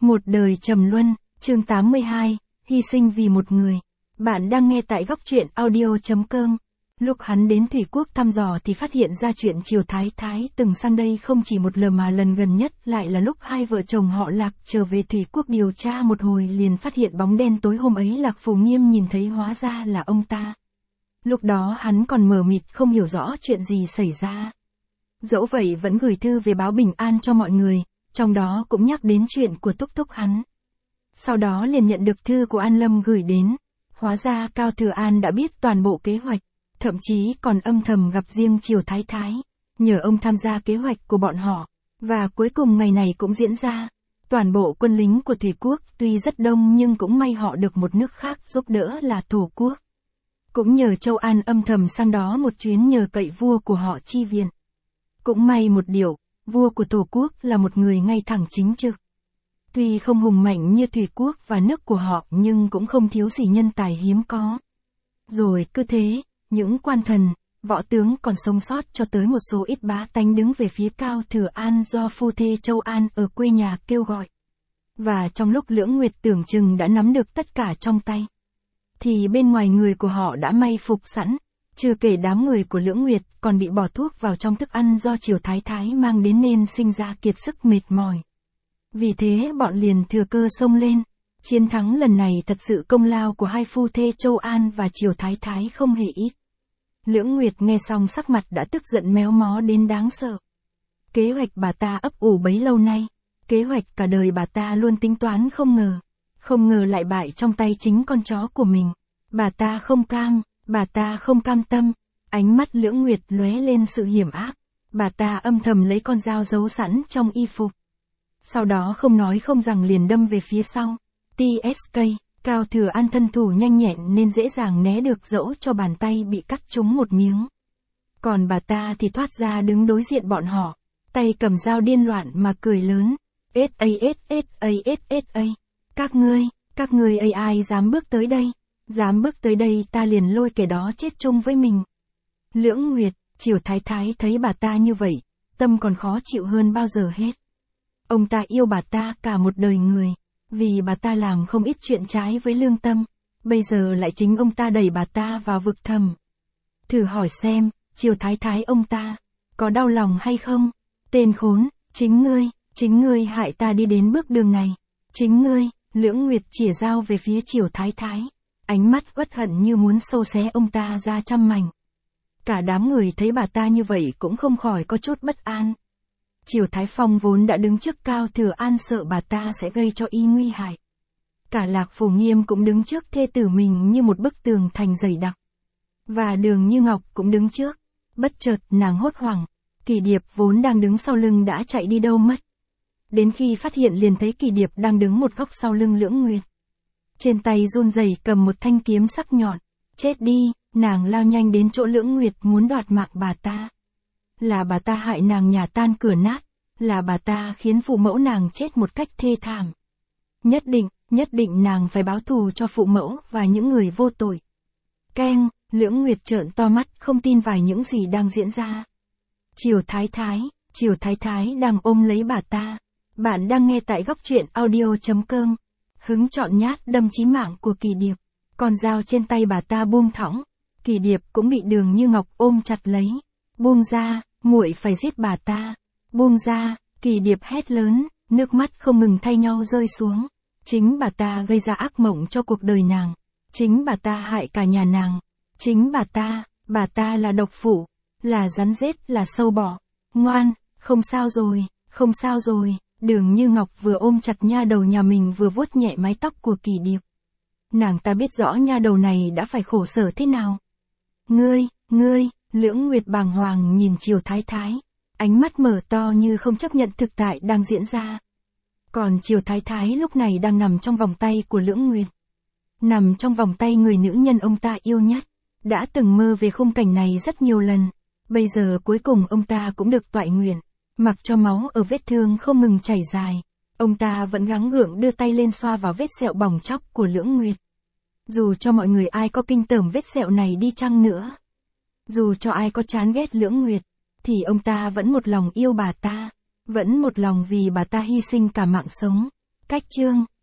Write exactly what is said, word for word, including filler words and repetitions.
Một đời trầm luân, chương tám mươi hai, hy sinh vì một người. Bạn đang nghe tại góc truyện audio chấm com. Lúc hắn đến Thủy Quốc thăm dò thì phát hiện ra chuyện Triều Thái Thái từng sang đây không chỉ một lần mà lần gần nhất lại là lúc hai vợ chồng họ Lạc trở về Thủy Quốc điều tra một hồi liền phát hiện bóng đen tối hôm ấy Lạc Phù Nghiêm nhìn thấy hóa ra là ông ta. Lúc đó hắn còn mờ mịt không hiểu rõ chuyện gì xảy ra. Dẫu vậy vẫn gửi thư về báo bình an cho mọi người, trong đó cũng nhắc đến chuyện của Túc Túc hắn. Sau đó liền nhận được thư của An Lâm gửi đến, hóa ra Cao Thừa An đã biết toàn bộ kế hoạch, thậm chí còn âm thầm gặp riêng Triều Thái Thái, nhờ ông tham gia kế hoạch của bọn họ, và cuối cùng ngày này cũng diễn ra. Toàn bộ quân lính của Thủy Quốc tuy rất đông nhưng cũng may họ được một nước khác giúp đỡ là Thổ Quốc. Cũng nhờ Châu An âm thầm sang đó một chuyến nhờ cậy vua của họ chi viện. Cũng may một điều, vua của Thổ Quốc là một người ngay thẳng chính trực. Tuy không hùng mạnh như Thủy Quốc và nước của họ nhưng cũng không thiếu gì nhân tài hiếm có. Rồi cứ thế, những quan thần, võ tướng còn sống sót cho tới một số ít bá tánh đứng về phía Cao Thừa An do phu thê Châu An ở quê nhà kêu gọi. Và trong lúc Lưỡng Nguyệt tưởng chừng đã nắm được tất cả trong tay, thì bên ngoài người của họ đã may phục sẵn, chưa kể đám người của Lưỡng Nguyệt còn bị bỏ thuốc vào trong thức ăn do Triều Thái Thái mang đến nên sinh ra kiệt sức mệt mỏi. Vì thế bọn liền thừa cơ xông lên. Chiến thắng lần này thật sự công lao của hai phu thê Châu An và Triều Thái Thái không hề ít. Lưỡng Nguyệt nghe xong sắc mặt đã tức giận méo mó đến đáng sợ. Kế hoạch bà ta ấp ủ bấy lâu nay, kế hoạch cả đời bà ta luôn tính toán không ngờ. Không ngờ lại bại trong tay chính con chó của mình. Bà ta không cam, bà ta không cam tâm. Ánh mắt Lưỡng Nguyệt lóe lên sự hiểm ác. Bà ta âm thầm lấy con dao giấu sẵn trong y phục. Sau đó không nói không rằng liền đâm về phía sau. tê ét ca, Cao Thừa An thân thủ nhanh nhẹn nên dễ dàng né được dẫu cho bàn tay bị cắt trúng một miếng. Còn bà ta thì thoát ra đứng đối diện bọn họ, tay cầm dao điên loạn mà cười lớn. ét a ét ét a ét ét a, các ngươi, các ngươi ai ai dám bước tới đây, dám bước tới đây ta liền lôi kẻ đó chết chung với mình. Lưỡng Nguyệt, Triều Thái Thái thấy bà ta như vậy, tâm còn khó chịu hơn bao giờ hết. Ông ta yêu bà ta cả một đời người, vì bà ta làm không ít chuyện trái với lương tâm, bây giờ lại chính ông ta đẩy bà ta vào vực thẳm. Thử hỏi xem, Triều Thái Thái ông ta, có đau lòng hay không? Tên khốn, chính ngươi, chính ngươi hại ta đi đến bước đường này, chính ngươi. Lưỡng Nguyệt chỉa dao về phía Triều Thái Thái, ánh mắt uất hận như muốn xô xé ông ta ra trăm mảnh. Cả đám người thấy bà ta như vậy cũng không khỏi có chút bất an. Triều Thái Phong vốn đã đứng trước Cao Thừa An sợ bà ta sẽ gây cho y nguy hại. Cả Lạc Phù Nghiêm cũng đứng trước thê tử mình như một bức tường thành dày đặc. Và Đường Như Ngọc cũng đứng trước. Bất chợt nàng hốt hoảng, Kỳ Điệp vốn đang đứng sau lưng đã chạy đi đâu mất. Đến khi phát hiện liền thấy Kỳ Điệp đang đứng một góc sau lưng Lưỡng Nguyệt. Trên tay run rẩy cầm một thanh kiếm sắc nhọn. Chết đi, nàng lao nhanh đến chỗ Lưỡng Nguyệt muốn đoạt mạng bà ta. Là bà ta hại nàng nhà tan cửa nát, là bà ta khiến phụ mẫu nàng chết một cách thê thảm. Nhất định, nhất định nàng phải báo thù cho phụ mẫu và những người vô tội. Keng, Lưỡng Nguyệt trợn to mắt không tin vào những gì đang diễn ra. Triều Thái Thái, Triều Thái Thái đang ôm lấy bà ta. Bạn đang nghe tại góc truyện audio chấm com. Hứng chọn nhát đâm chí mạng của Kỳ Điệp. Con dao trên tay bà ta buông thõng. Kỳ Điệp cũng bị Đường Như Ngọc ôm chặt lấy. Buông ra, muội phải giết bà ta. Buông ra, Kỳ Điệp hét lớn, nước mắt không ngừng thay nhau rơi xuống. Chính bà ta gây ra ác mộng cho cuộc đời nàng. Chính bà ta hại cả nhà nàng. Chính bà ta, bà ta là độc phụ, là rắn rết, là sâu bọ. Ngoan, không sao rồi, không sao rồi. Đường Như Ngọc vừa ôm chặt nha đầu nhà mình vừa vuốt nhẹ mái tóc của Kỳ Điệp. Nàng ta biết rõ nha đầu này đã phải khổ sở thế nào. Ngươi, ngươi, Lưỡng Nguyệt bàng hoàng nhìn Triều Thái Thái, ánh mắt mở to như không chấp nhận thực tại đang diễn ra. Còn Triều Thái Thái lúc này đang nằm trong vòng tay của Lưỡng Nguyệt. Nằm trong vòng tay người nữ nhân ông ta yêu nhất. Đã từng mơ về khung cảnh này rất nhiều lần. Bây giờ cuối cùng ông ta cũng được toại nguyện. Mặc cho máu ở vết thương không ngừng chảy dài, ông ta vẫn gắng gượng đưa tay lên xoa vào vết sẹo bỏng chóc của Lưỡng Nguyệt. Dù cho mọi người ai có kinh tởm vết sẹo này đi chăng nữa, dù cho ai có chán ghét Lưỡng Nguyệt, thì ông ta vẫn một lòng yêu bà ta, vẫn một lòng vì bà ta hy sinh cả mạng sống. Cách chương